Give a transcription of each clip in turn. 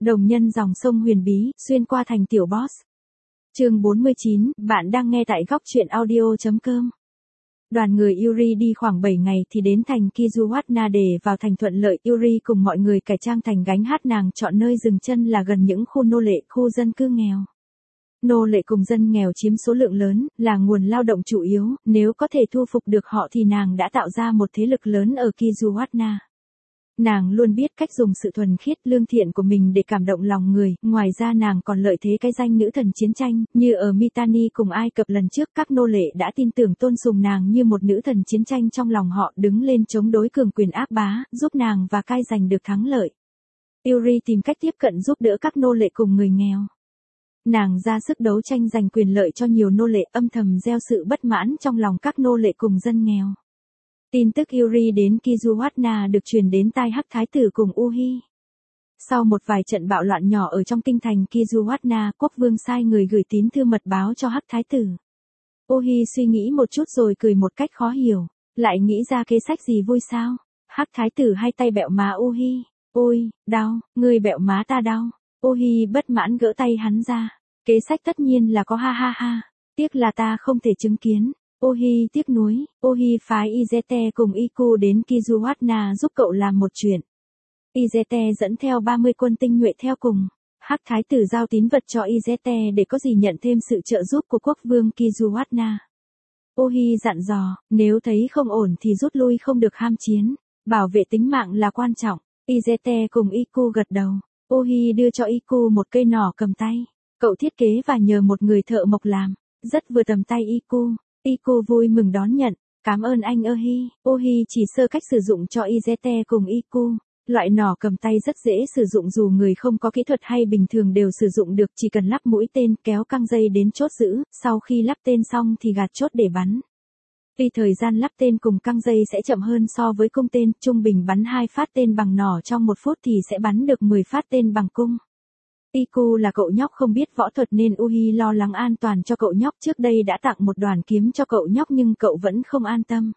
Đồng nhân dòng sông huyền bí, xuyên qua thành tiểu boss. Chương 49, bạn đang nghe tại góc truyện audio.com. Đoàn người Yuri đi khoảng 7 ngày thì đến thành Kizuwatna để vào thành thuận lợi. Yuri cùng mọi người cải trang thành gánh hát, nàng chọn nơi dừng chân là gần những khu nô lệ, khu dân cư nghèo. Nô lệ cùng dân nghèo chiếm số lượng lớn, là nguồn lao động chủ yếu, nếu có thể thu phục được họ thì nàng đã tạo ra một thế lực lớn ở Kizuwatna. Nàng luôn biết cách dùng sự thuần khiết, lương thiện của mình để cảm động lòng người, ngoài ra nàng còn lợi thế cái danh nữ thần chiến tranh, như ở Mitanni cùng Ai Cập lần trước, các nô lệ đã tin tưởng tôn sùng nàng như một nữ thần chiến tranh trong lòng họ, đứng lên chống đối cường quyền ác bá, giúp nàng và Kai giành được thắng lợi. Yuri tìm cách tiếp cận giúp đỡ các nô lệ cùng người nghèo. Nàng ra sức đấu tranh giành quyền lợi cho nhiều nô lệ, âm thầm gieo sự bất mãn trong lòng các nô lệ cùng dân nghèo. Tin tức Yuri đến Kizuwatna được truyền đến tai Hắc Thái tử cùng Uhi. Sau một vài trận bạo loạn nhỏ ở trong kinh thành Kizuwatna, quốc vương sai người gửi tín thư mật báo cho Hắc Thái tử. Uhi suy nghĩ một chút rồi cười một cách khó hiểu, lại nghĩ ra kế sách gì vui sao? Hắc Thái tử hai tay bẹo má Uhi. Ôi, đau, ngươi bẹo má ta đau. Uhi bất mãn gỡ tay hắn ra. Kế sách tất nhiên là có, ha ha ha. Tiếc là ta không thể chứng kiến. Uhi tiếc nuối. Uhi phái Izete cùng Iku đến Kizuwatna giúp cậu làm một chuyện. Izete dẫn theo 30 quân tinh nhuệ theo cùng. Hắc Thái tử giao tín vật cho Izete để có gì nhận thêm sự trợ giúp của quốc vương Kizuwatna. Uhi dặn dò, nếu thấy không ổn thì rút lui, không được ham chiến. Bảo vệ tính mạng là quan trọng. Izete cùng Iku gật đầu. Uhi đưa cho Iku một cây nỏ cầm tay. Cậu thiết kế và nhờ một người thợ mộc làm. Rất vừa tầm tay Iku. Iku vui mừng đón nhận. Cảm ơn anh Uhi. Uhi chỉ sơ cách sử dụng cho Izete cùng Iku. Loại nỏ cầm tay rất dễ sử dụng, dù người không có kỹ thuật hay bình thường đều sử dụng được, chỉ cần lắp mũi tên, kéo căng dây đến chốt giữ, sau khi lắp tên xong thì gạt chốt để bắn. Tuy thời gian lắp tên cùng căng dây sẽ chậm hơn so với cung tên, trung bình bắn 2 phát tên bằng nỏ trong 1 phút thì sẽ bắn được 10 phát tên bằng cung. Iku là cậu nhóc không biết võ thuật nên Uhi lo lắng an toàn cho cậu nhóc, trước đây đã tặng một đoàn kiếm cho cậu nhóc nhưng cậu vẫn không an tâm.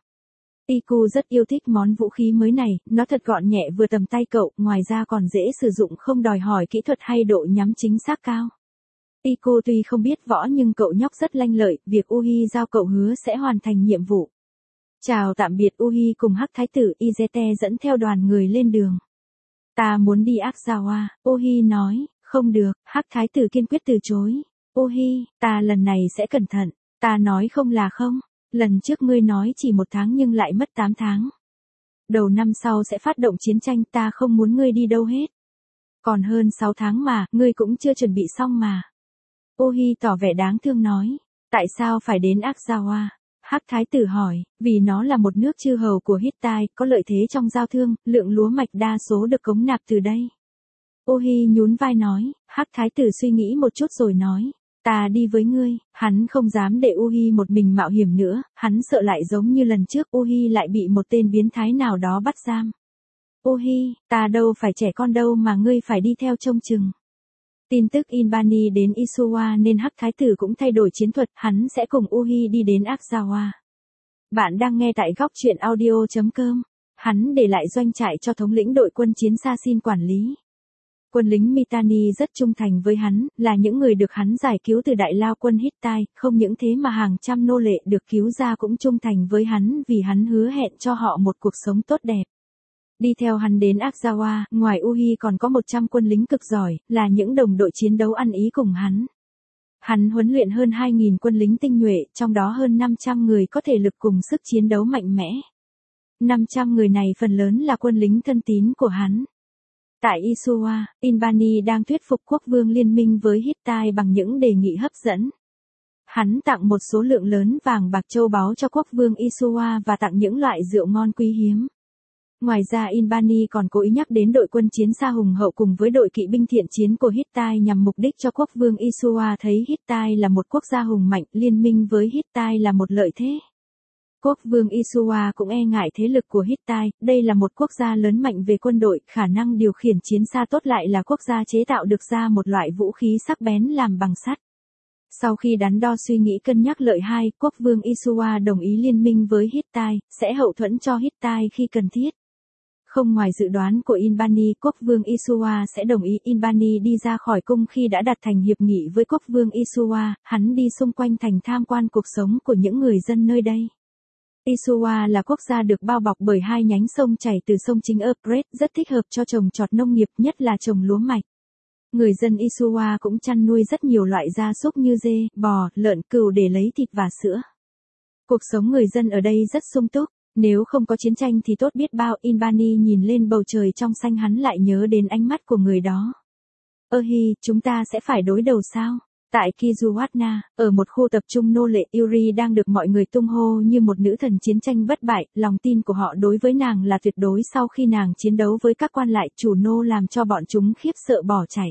Iku rất yêu thích món vũ khí mới này, nó thật gọn nhẹ vừa tầm tay cậu, ngoài ra còn dễ sử dụng, không đòi hỏi kỹ thuật hay độ nhắm chính xác cao. Iku tuy không biết võ nhưng cậu nhóc rất lanh lợi, việc Uhi giao cậu hứa sẽ hoàn thành nhiệm vụ. Chào tạm biệt Uhi cùng Hắc Thái tử, Izete dẫn theo đoàn người lên đường. Ta muốn đi Akzawa, Uhi nói. Không được, Hắc Thái tử kiên quyết từ chối. Uhi, ta lần này sẽ cẩn thận. Ta nói không là không. Lần trước ngươi nói chỉ 1 tháng nhưng lại mất 8 tháng. Đầu năm sau sẽ phát động chiến tranh, ta không muốn ngươi đi đâu hết. Còn hơn 6 tháng mà, ngươi cũng chưa chuẩn bị xong mà. Uhi tỏ vẻ đáng thương nói. Tại sao phải đến Akzawa? Hắc Thái tử hỏi, vì nó là một nước chư hầu của Hittite, có lợi thế trong giao thương, lượng lúa mạch đa số được cống nạp từ đây. Uhi nhún vai nói. Hắc Thái tử suy nghĩ một chút rồi nói. Ta đi với ngươi. Hắn không dám để Uhi một mình mạo hiểm nữa, hắn sợ lại giống như lần trước Uhi lại bị một tên biến thái nào đó bắt giam. Uhi, ta đâu phải trẻ con đâu mà ngươi phải đi theo trông chừng. Tin tức Inbani đến Isuwa nên Hắc Thái tử cũng thay đổi chiến thuật, hắn sẽ cùng Uhi đi đến Akzawa. Bạn đang nghe tại góc truyện audio.com. Hắn để lại doanh trại cho thống lĩnh đội quân chiến Sasin quản lý. Quân lính Mitanni rất trung thành với hắn, là những người được hắn giải cứu từ đại lao quân Hittite, không những thế mà hàng trăm nô lệ được cứu ra cũng trung thành với hắn vì hắn hứa hẹn cho họ một cuộc sống tốt đẹp. Đi theo hắn đến Akzawa, ngoài Uhi còn có 100 quân lính cực giỏi, là những đồng đội chiến đấu ăn ý cùng hắn. Hắn huấn luyện hơn 2.000 quân lính tinh nhuệ, trong đó hơn 500 người có thể lực cùng sức chiến đấu mạnh mẽ. 500 người này phần lớn là quân lính thân tín của hắn. Tại Isuwa, Inbani đang thuyết phục quốc vương liên minh với Hittite bằng những đề nghị hấp dẫn. Hắn tặng một số lượng lớn vàng bạc châu báu cho quốc vương Isuwa và tặng những loại rượu ngon quý hiếm. Ngoài ra Inbani còn cố ý nhắc đến đội quân chiến xa hùng hậu cùng với đội kỵ binh thiện chiến của Hittite nhằm mục đích cho quốc vương Isuwa thấy Hittite là một quốc gia hùng mạnh, liên minh với Hittite là một lợi thế. Quốc vương Isuwa cũng e ngại thế lực của Hittite, đây là một quốc gia lớn mạnh về quân đội, khả năng điều khiển chiến xa tốt, lại là quốc gia chế tạo được ra một loại vũ khí sắc bén làm bằng sắt. Sau khi đắn đo suy nghĩ cân nhắc lợi hai, quốc vương Isuwa đồng ý liên minh với Hittite, sẽ hậu thuẫn cho Hittite khi cần thiết. Không ngoài dự đoán của Inbani, quốc vương Isua sẽ đồng ý Inbani đi ra khỏi cung khi đã đạt thành hiệp nghị với quốc vương Isua, hắn đi xung quanh thành tham quan cuộc sống của những người dân nơi đây. Isua là quốc gia được bao bọc bởi hai nhánh sông chảy từ sông chính Euphrates, rất thích hợp cho trồng trọt nông nghiệp, nhất là trồng lúa mạch. Người dân Isua cũng chăn nuôi rất nhiều loại gia súc như dê, bò, lợn, cừu để lấy thịt và sữa. Cuộc sống người dân ở đây rất sung túc, nếu không có chiến tranh thì tốt biết bao. Inbani nhìn lên bầu trời trong xanh, hắn lại nhớ đến ánh mắt của người đó. Chúng ta sẽ phải đối đầu sao? Tại Kijuwatna, ở một khu tập trung nô lệ, Yuri đang được mọi người tung hô như một nữ thần chiến tranh bất bại, lòng tin của họ đối với nàng là tuyệt đối. Sau khi nàng chiến đấu với các quan lại chủ nô làm cho bọn chúng khiếp sợ bỏ chạy.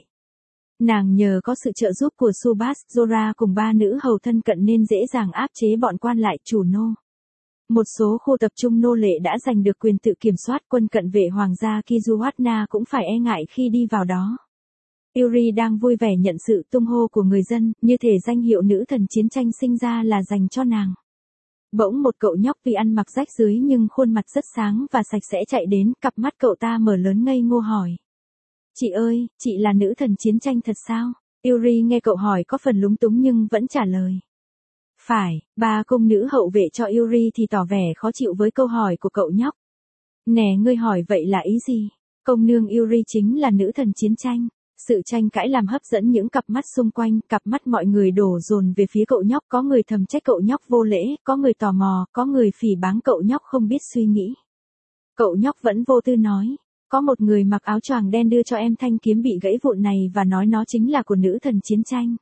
Nàng nhờ có sự trợ giúp của Subas, Zora cùng 3 nữ hầu thân cận nên dễ dàng áp chế bọn quan lại chủ nô. Một số khu tập trung nô lệ đã giành được quyền tự kiểm soát, quân cận vệ hoàng gia Kijuwatna cũng phải e ngại khi đi vào đó. Yuri đang vui vẻ nhận sự tung hô của người dân, như thể danh hiệu nữ thần chiến tranh sinh ra là dành cho nàng. Bỗng một cậu nhóc tuy ăn mặc rách rưới nhưng khuôn mặt rất sáng và sạch sẽ chạy đến, cặp mắt cậu ta mở lớn ngây ngô hỏi. Chị ơi, chị là nữ thần chiến tranh thật sao? Yuri nghe cậu hỏi có phần lúng túng nhưng vẫn trả lời. Phải, 3 cung nữ hậu vệ cho Yuri thì tỏ vẻ khó chịu với câu hỏi của cậu nhóc. Nè, ngươi hỏi vậy là ý gì? Công nương Yuri chính là nữ thần chiến tranh. Sự tranh cãi làm hấp dẫn những cặp mắt xung quanh, cặp mắt mọi người đổ dồn về phía cậu nhóc, có người thầm trách cậu nhóc vô lễ, có người tò mò, có người phỉ báng cậu nhóc không biết suy nghĩ. Cậu nhóc vẫn vô tư nói, có một người mặc áo choàng đen đưa cho em thanh kiếm bị gãy vụn này và nói nó chính là của nữ thần chiến tranh.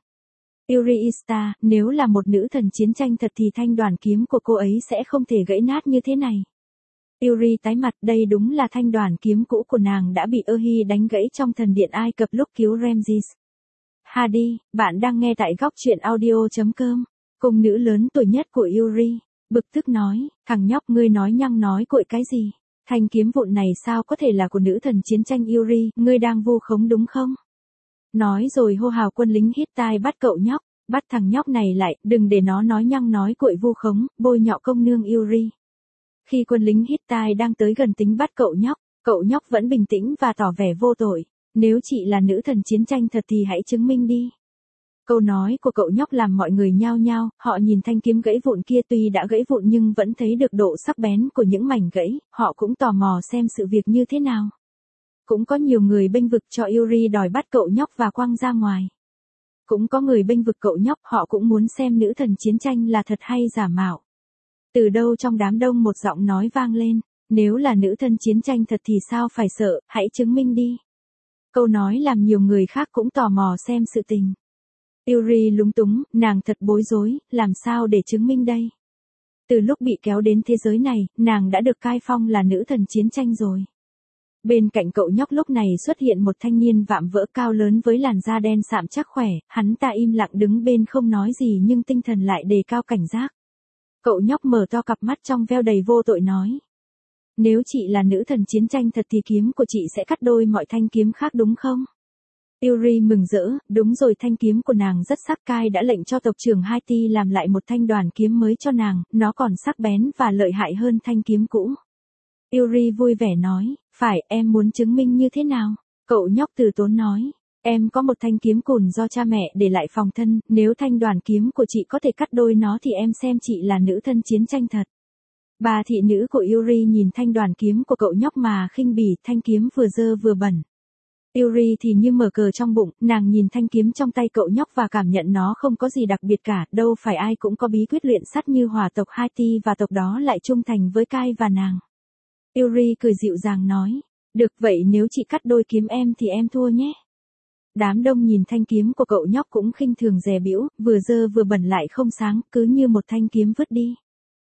Yuriista, nếu là một nữ thần chiến tranh thật thì thanh đoàn kiếm của cô ấy sẽ không thể gãy nát như thế này. Yuri tái mặt, đây đúng là thanh đoàn kiếm cũ của nàng đã bị Ohi đánh gãy trong thần điện Ai Cập lúc cứu Ramses. Hadi, bạn đang nghe tại góc truyện audio.com. Cung nữ lớn tuổi nhất của Yuri, bực tức nói, thằng nhóc ngươi nói nhăng nói cuội cái gì? Thanh kiếm vụn này sao có thể là của nữ thần chiến tranh Yuri, ngươi đang vu khống đúng không? Nói rồi hô hào quân lính Hittite bắt cậu nhóc, bắt thằng nhóc này lại, đừng để nó nói nhăng nói cuội vu khống, bôi nhọ công nương Yuri. Khi quân lính Hittite đang tới gần tính bắt cậu nhóc vẫn bình tĩnh và tỏ vẻ vô tội. Nếu chị là nữ thần chiến tranh thật thì hãy chứng minh đi. Câu nói của cậu nhóc làm mọi người nhao nhao, họ nhìn thanh kiếm gãy vụn kia tuy đã gãy vụn nhưng vẫn thấy được độ sắc bén của những mảnh gãy, họ cũng tò mò xem sự việc như thế nào. Cũng có nhiều người bênh vực cho Yuri đòi bắt cậu nhóc và quăng ra ngoài. Cũng có người bênh vực cậu nhóc, họ cũng muốn xem nữ thần chiến tranh là thật hay giả mạo. Từ đâu trong đám đông một giọng nói vang lên, nếu là nữ thần chiến tranh thật thì sao phải sợ, hãy chứng minh đi. Câu nói làm nhiều người khác cũng tò mò xem sự tình. Yuri lúng túng, nàng thật bối rối, làm sao để chứng minh đây? Từ lúc bị kéo đến thế giới này, nàng đã được cai phong là nữ thần chiến tranh rồi. Bên cạnh cậu nhóc lúc này xuất hiện một thanh niên vạm vỡ cao lớn với làn da đen sạm chắc khỏe, hắn ta im lặng đứng bên không nói gì nhưng tinh thần lại đề cao cảnh giác. Cậu nhóc mở to cặp mắt trong veo đầy vô tội nói. Nếu chị là nữ thần chiến tranh thật thì kiếm của chị sẽ cắt đôi mọi thanh kiếm khác đúng không? Yuri mừng rỡ, đúng rồi, thanh kiếm của nàng rất sắc. Kai đã lệnh cho tộc trưởng Haiti làm lại một thanh đoàn kiếm mới cho nàng, nó còn sắc bén và lợi hại hơn thanh kiếm cũ. Yuri vui vẻ nói, phải, em muốn chứng minh như thế nào? Cậu nhóc từ tốn nói, em có một thanh kiếm cùn do cha mẹ để lại phòng thân, nếu thanh đoàn kiếm của chị có thể cắt đôi nó thì em xem chị là nữ thân chiến tranh thật. Bà thị nữ của Yuri nhìn thanh đoàn kiếm của cậu nhóc mà khinh bỉ, thanh kiếm vừa dơ vừa bẩn. Yuri thì như mở cờ trong bụng, nàng nhìn thanh kiếm trong tay cậu nhóc và cảm nhận nó không có gì đặc biệt cả, đâu phải ai cũng có bí quyết luyện sắt như hỏa tộc Haiti và tộc đó lại trung thành với Kai và nàng. Yuri cười dịu dàng nói, được vậy nếu chị cắt đôi kiếm em thì em thua nhé. Đám đông nhìn thanh kiếm của cậu nhóc cũng khinh thường dè bĩu, vừa dơ vừa bẩn lại không sáng, cứ như một thanh kiếm vứt đi.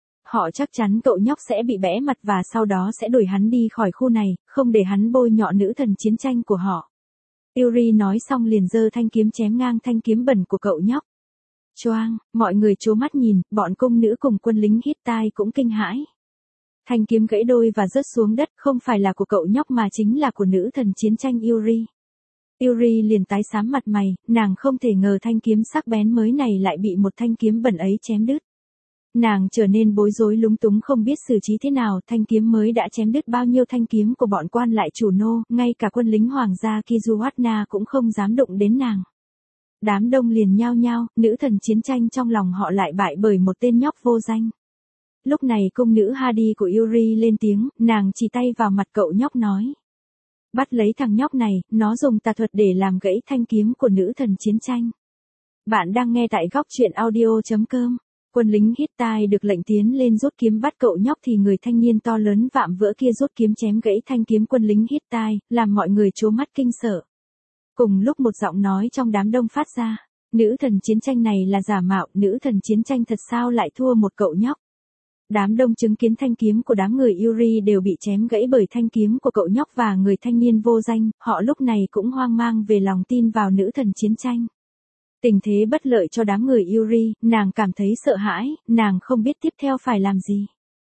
Họ chắc chắn cậu nhóc sẽ bị bẽ mặt và sau đó sẽ đuổi hắn đi khỏi khu này, không để hắn bôi nhọ nữ thần chiến tranh của họ. Yuri nói xong liền giơ thanh kiếm chém ngang thanh kiếm bẩn của cậu nhóc. Choang, mọi người trố mắt nhìn, bọn cung nữ cùng quân lính Hittite cũng kinh hãi. Thanh kiếm gãy đôi và rớt xuống đất, không phải là của cậu nhóc mà chính là của nữ thần chiến tranh Yuri. Yuri liền tái xám mặt mày, nàng không thể ngờ thanh kiếm sắc bén mới này lại bị một thanh kiếm bẩn ấy chém đứt. nàng trở nên bối rối lúng túng không biết xử trí thế nào, thanh kiếm mới đã chém đứt bao nhiêu thanh kiếm của bọn quan lại chủ nô, ngay cả quân lính hoàng gia Kizuwatna cũng không dám đụng đến nàng. Đám đông liền nhao nhao, nữ thần chiến tranh trong lòng họ lại bại bởi một tên nhóc vô danh. Lúc này cung nữ Hadi của Yuri lên tiếng, nàng chỉ tay vào mặt cậu nhóc nói. Bắt lấy thằng nhóc này, nó dùng tà thuật để làm gãy thanh kiếm của nữ thần chiến tranh. Bạn đang nghe tại góc truyện audio.com. Quân lính Hittite được lệnh tiến lên rút kiếm bắt cậu nhóc thì người thanh niên to lớn vạm vỡ kia rút kiếm chém gãy thanh kiếm quân lính Hittite, làm mọi người trố mắt kinh sợ. Cùng lúc một giọng nói trong đám đông phát ra, nữ thần chiến tranh này là giả mạo, nữ thần chiến tranh thật sao lại thua một cậu nhóc. Đám đông chứng kiến thanh kiếm của đám người Yuri đều bị chém gãy bởi thanh kiếm của cậu nhóc và người thanh niên vô danh, họ lúc này cũng hoang mang về lòng tin vào nữ thần chiến tranh. Tình thế bất lợi cho đám người Yuri, nàng cảm thấy sợ hãi, nàng không biết tiếp theo phải làm gì.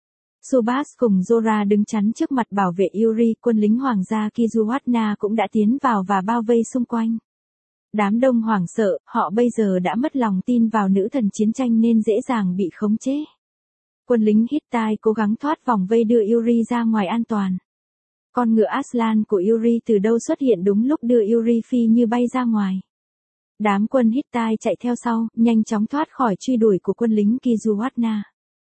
Subas cùng Zora đứng chắn trước mặt bảo vệ Yuri, quân lính hoàng gia Kizuwatna cũng đã tiến vào và bao vây xung quanh. Đám đông hoảng sợ, họ bây giờ đã mất lòng tin vào nữ thần chiến tranh nên dễ dàng bị khống chế. Quân lính Hittite cố gắng thoát vòng vây đưa Yuri ra ngoài an toàn. Con ngựa Aslan của Yuri từ đâu xuất hiện đúng lúc đưa Yuri phi như bay ra ngoài. Đám quân Hittite chạy theo sau, nhanh chóng thoát khỏi truy đuổi của quân lính Kizuwatna.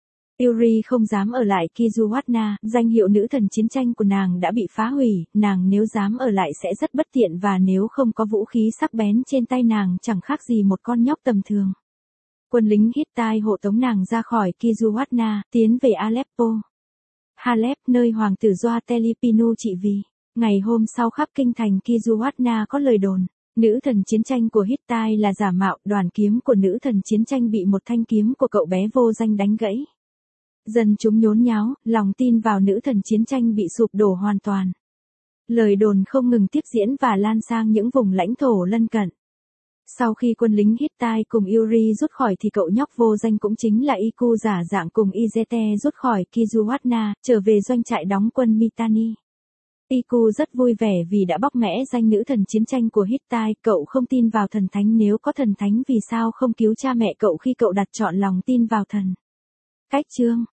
Yuri không dám ở lại Kizuwatna, danh hiệu nữ thần chiến tranh của nàng đã bị phá hủy, nàng nếu dám ở lại sẽ rất bất tiện và nếu không có vũ khí sắc bén trên tay nàng chẳng khác gì một con nhóc tầm thường. Quân lính Hittite hộ tống nàng ra khỏi Kizuwatna, tiến về Aleppo. Halep, nơi hoàng tử Joa Telepinu trị vì. Ngày hôm sau khắp kinh thành Kizuwatna có lời đồn, nữ thần chiến tranh của Hittite là giả mạo, đoàn kiếm của nữ thần chiến tranh bị một thanh kiếm của cậu bé vô danh đánh gãy. Dân chúng nhốn nháo, lòng tin vào nữ thần chiến tranh bị sụp đổ hoàn toàn. Lời đồn không ngừng tiếp diễn và lan sang những vùng lãnh thổ lân cận. Sau khi quân lính Hittite cùng Yuri rút khỏi thì cậu nhóc vô danh cũng chính là Iku giả dạng cùng Izete rút khỏi Kizuwatna, trở về doanh trại đóng quân Mitanni. Iku rất vui vẻ vì đã bóc mẽ danh nữ thần chiến tranh của Hittite, cậu không tin vào thần thánh, nếu có thần thánh vì sao không cứu cha mẹ cậu khi cậu đặt trọn lòng tin vào thần. Cách chương